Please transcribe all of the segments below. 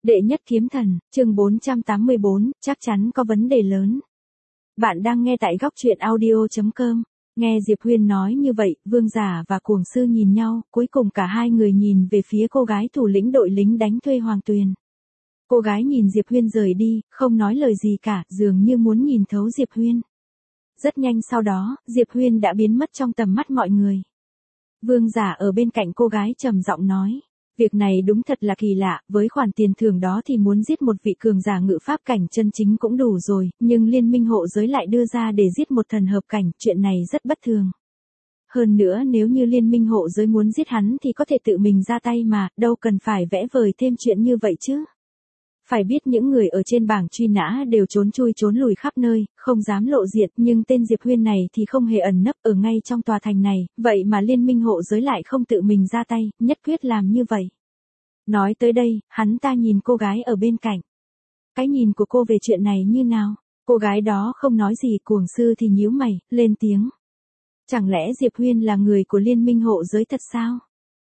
Đệ nhất kiếm thần, chương 484, chắc chắn có vấn đề lớn. Bạn đang nghe tại góc truyện audio.com. Nghe Diệp Huyên nói như vậy, Vương Giả và Cuồng Sư nhìn nhau, cuối cùng cả hai người nhìn về phía cô gái thủ lĩnh đội lính đánh thuê Hoàng Tuyền. Cô gái nhìn Diệp Huyên rời đi, không nói lời gì cả, dường như muốn nhìn thấu Diệp Huyên. Rất nhanh sau đó, Diệp Huyên đã biến mất trong tầm mắt mọi người. Vương Giả ở bên cạnh cô gái trầm giọng nói. Việc này đúng thật là kỳ lạ, với khoản tiền thưởng đó thì muốn giết một vị cường giả ngự pháp cảnh chân chính cũng đủ rồi, nhưng liên minh hộ giới lại đưa ra để giết một thần hợp cảnh, chuyện này rất bất thường. Hơn nữa nếu như liên minh hộ giới muốn giết hắn thì có thể tự mình ra tay mà, đâu cần phải vẽ vời thêm chuyện như vậy chứ. Phải biết những người ở trên bảng truy nã đều trốn chui trốn lùi khắp nơi, không dám lộ diện, nhưng tên Diệp Huyên này thì không hề ẩn nấp ở ngay trong tòa thành này, vậy mà liên minh hộ giới lại không tự mình ra tay, nhất quyết làm như vậy. Nói tới đây, hắn ta nhìn cô gái ở bên cạnh. Cái nhìn của cô về chuyện này như nào? Cô gái đó không nói gì, Cuồng Sư thì nhíu mày, lên tiếng. Chẳng lẽ Diệp Huyên là người của liên minh hộ giới thật sao?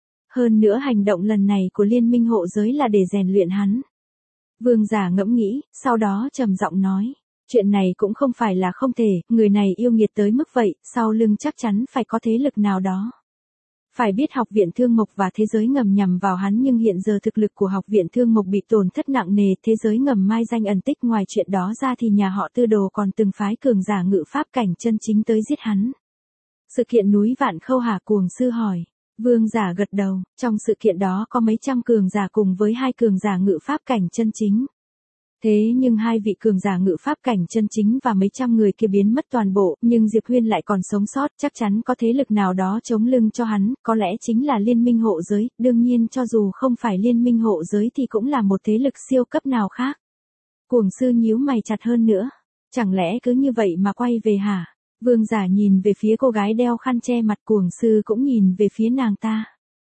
Hơn nữa hành động lần này của liên minh hộ giới là để rèn luyện hắn. Vương Giả ngẫm nghĩ, sau đó trầm giọng nói, chuyện này cũng không phải là không thể, người này yêu nghiệt tới mức vậy, sau lưng chắc chắn phải có thế lực nào đó. Phải biết học viện Thương Mộc và thế giới ngầm nhằm vào hắn, nhưng hiện giờ thực lực của học viện Thương Mộc bị tổn thất nặng nề, thế giới ngầm mai danh ẩn tích, ngoài chuyện đó ra thì nhà họ Tư Đồ còn từng phái cường giả ngự pháp cảnh chân chính tới giết hắn. Sự kiện núi Vạn Khâu hả? Cuồng Sư hỏi. Vương Giả gật đầu, trong sự kiện đó có mấy trăm cường giả cùng với 2 cường giả ngự pháp cảnh chân chính. Thế nhưng 2 vị cường giả ngự pháp cảnh chân chính và mấy trăm người kia biến mất toàn bộ, nhưng Diệp Huyên lại còn sống sót, chắc chắn có thế lực nào đó chống lưng cho hắn, có lẽ chính là liên minh hộ giới, đương nhiên cho dù không phải liên minh hộ giới thì cũng là một thế lực siêu cấp nào khác. Cuồng Sư nhíu mày chặt hơn nữa, chẳng lẽ cứ như vậy mà quay về hả? Vương Giả nhìn về phía cô gái đeo khăn che mặt, Cuồng Sư cũng nhìn về phía nàng ta.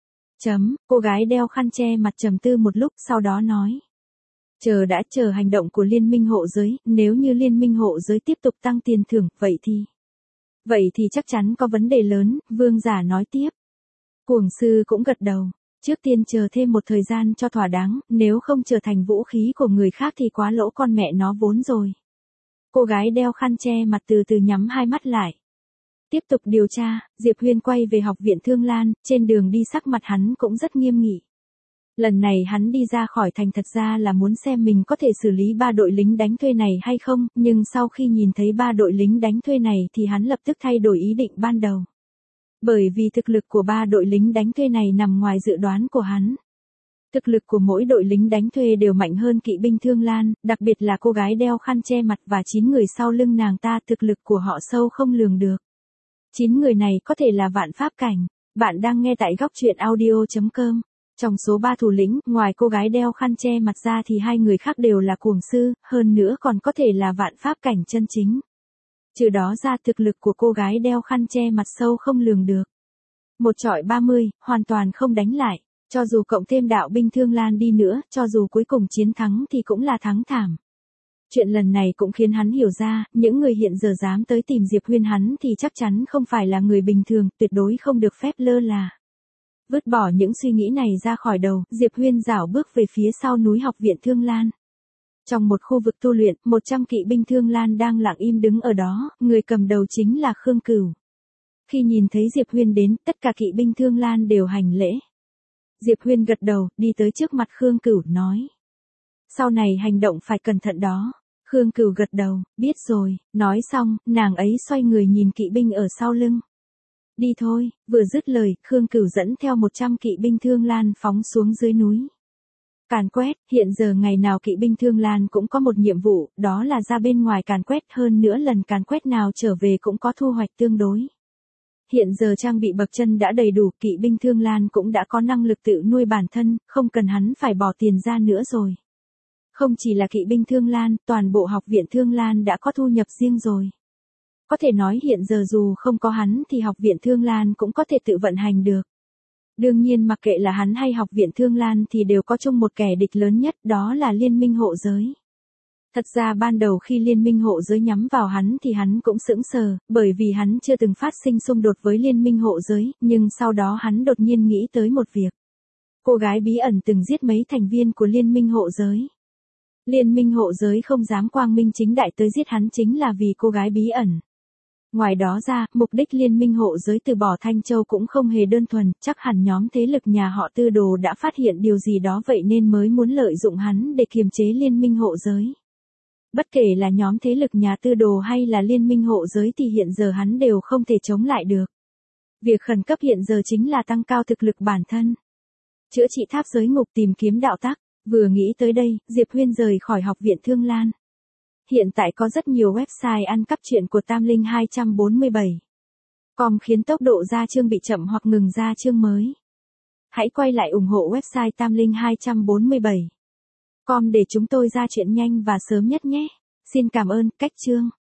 Cô gái đeo khăn che mặt trầm tư một lúc sau đó nói. Chờ hành động của liên minh hộ giới, nếu như liên minh hộ giới tiếp tục tăng tiền thưởng, vậy thì chắc chắn có vấn đề lớn, Vương Giả nói tiếp. Cuồng Sư cũng gật đầu, trước tiên chờ thêm một thời gian cho thỏa đáng, nếu không trở thành vũ khí của người khác thì quá lỗ con mẹ nó vốn rồi. Cô gái đeo khăn che mặt từ từ nhắm hai mắt lại. Tiếp tục điều tra, Diệp Huyên quay về học viện Thương Lan, trên đường đi sắc mặt hắn cũng rất nghiêm nghị. Lần này hắn đi ra khỏi thành thật ra là muốn xem mình có thể xử lý 3 đội lính đánh thuê này hay không, nhưng sau khi nhìn thấy 3 đội lính đánh thuê này thì hắn lập tức thay đổi ý định ban đầu. Bởi vì thực lực của 3 đội lính đánh thuê này nằm ngoài dự đoán của hắn. Thực lực của mỗi đội lính đánh thuê đều mạnh hơn kỵ binh Thương Lan, đặc biệt là cô gái đeo khăn che mặt và 9 người sau lưng nàng ta, thực lực của họ sâu không lường được. 9 người này có thể là vạn pháp cảnh. Bạn đang nghe tại góc truyện audio.com. Trong số 3 thủ lĩnh, ngoài cô gái đeo khăn che mặt ra thì 2 người khác đều là Cuồng Sư, hơn nữa còn có thể là vạn pháp cảnh chân chính. Trừ đó ra, thực lực của cô gái đeo khăn che mặt sâu không lường được. Một chọi 30, hoàn toàn không đánh lại. Cho dù cộng thêm đạo binh Thương Lan đi nữa, cho dù cuối cùng chiến thắng thì cũng là thắng thảm. Chuyện lần này cũng khiến hắn hiểu ra, những người hiện giờ dám tới tìm Diệp Huyên hắn thì chắc chắn không phải là người bình thường, tuyệt đối không được phép lơ là. Vứt bỏ những suy nghĩ này ra khỏi đầu, Diệp Huyên rảo bước về phía sau núi học viện Thương Lan. Trong một khu vực tu luyện, 100 kỵ binh Thương Lan đang lặng im đứng ở đó, người cầm đầu chính là Khương Cửu. Khi nhìn thấy Diệp Huyên đến, tất cả kỵ binh Thương Lan đều hành lễ. Diệp Huyên gật đầu, đi tới trước mặt Khương Cửu, nói. Sau này hành động phải cẩn thận đó. Khương Cửu gật đầu, biết rồi, nói xong, nàng ấy xoay người nhìn kỵ binh ở sau lưng. Đi thôi, vừa dứt lời, Khương Cửu dẫn theo 100 kỵ binh Thương Lan phóng xuống dưới núi. Càn quét, hiện giờ ngày nào kỵ binh Thương Lan cũng có một nhiệm vụ, đó là ra bên ngoài càn quét, hơn nữa lần càn quét nào trở về cũng có thu hoạch tương đối. Hiện giờ trang bị bậc chân đã đầy đủ, kỵ binh Thương Lan cũng đã có năng lực tự nuôi bản thân, không cần hắn phải bỏ tiền ra nữa rồi. Không chỉ là kỵ binh Thương Lan, toàn bộ học viện Thương Lan đã có thu nhập riêng rồi. Có thể nói hiện giờ dù không có hắn thì học viện Thương Lan cũng có thể tự vận hành được. Đương nhiên mặc kệ là hắn hay học viện Thương Lan thì đều có chung một kẻ địch lớn nhất, đó là liên minh hộ giới. Thật ra ban đầu khi liên minh hộ giới nhắm vào hắn thì hắn cũng sững sờ, bởi vì hắn chưa từng phát sinh xung đột với liên minh hộ giới, nhưng sau đó hắn đột nhiên nghĩ tới một việc. Cô gái bí ẩn từng giết mấy thành viên của Liên minh hộ giới. Liên minh hộ giới không dám quang minh chính đại tới giết hắn chính là vì cô gái bí ẩn. Ngoài đó ra, mục đích Liên minh hộ giới từ bỏ Thanh Châu cũng không hề đơn thuần, chắc hẳn nhóm thế lực nhà họ Tư Đồ đã phát hiện điều gì đó vậy nên mới muốn lợi dụng hắn để kiềm chế Liên minh hộ giới. Bất kể là nhóm thế lực nhà Tư Đồ hay là Liên minh hộ giới thì hiện giờ hắn đều không thể chống lại được. Việc khẩn cấp hiện giờ chính là tăng cao thực lực bản thân. Chữa trị tháp giới ngục tìm kiếm đạo tắc. Vừa nghĩ tới đây, Diệp Huyên rời khỏi học viện Thương Lan. Hiện tại có rất nhiều website ăn cắp truyện của Tam Linh 247. Com khiến tốc độ ra chương bị chậm hoặc ngừng ra chương mới. Hãy quay lại ủng hộ website Tam Linh 247. Com để chúng tôi ra chuyện nhanh và sớm nhất nhé. Xin cảm ơn, cách chương.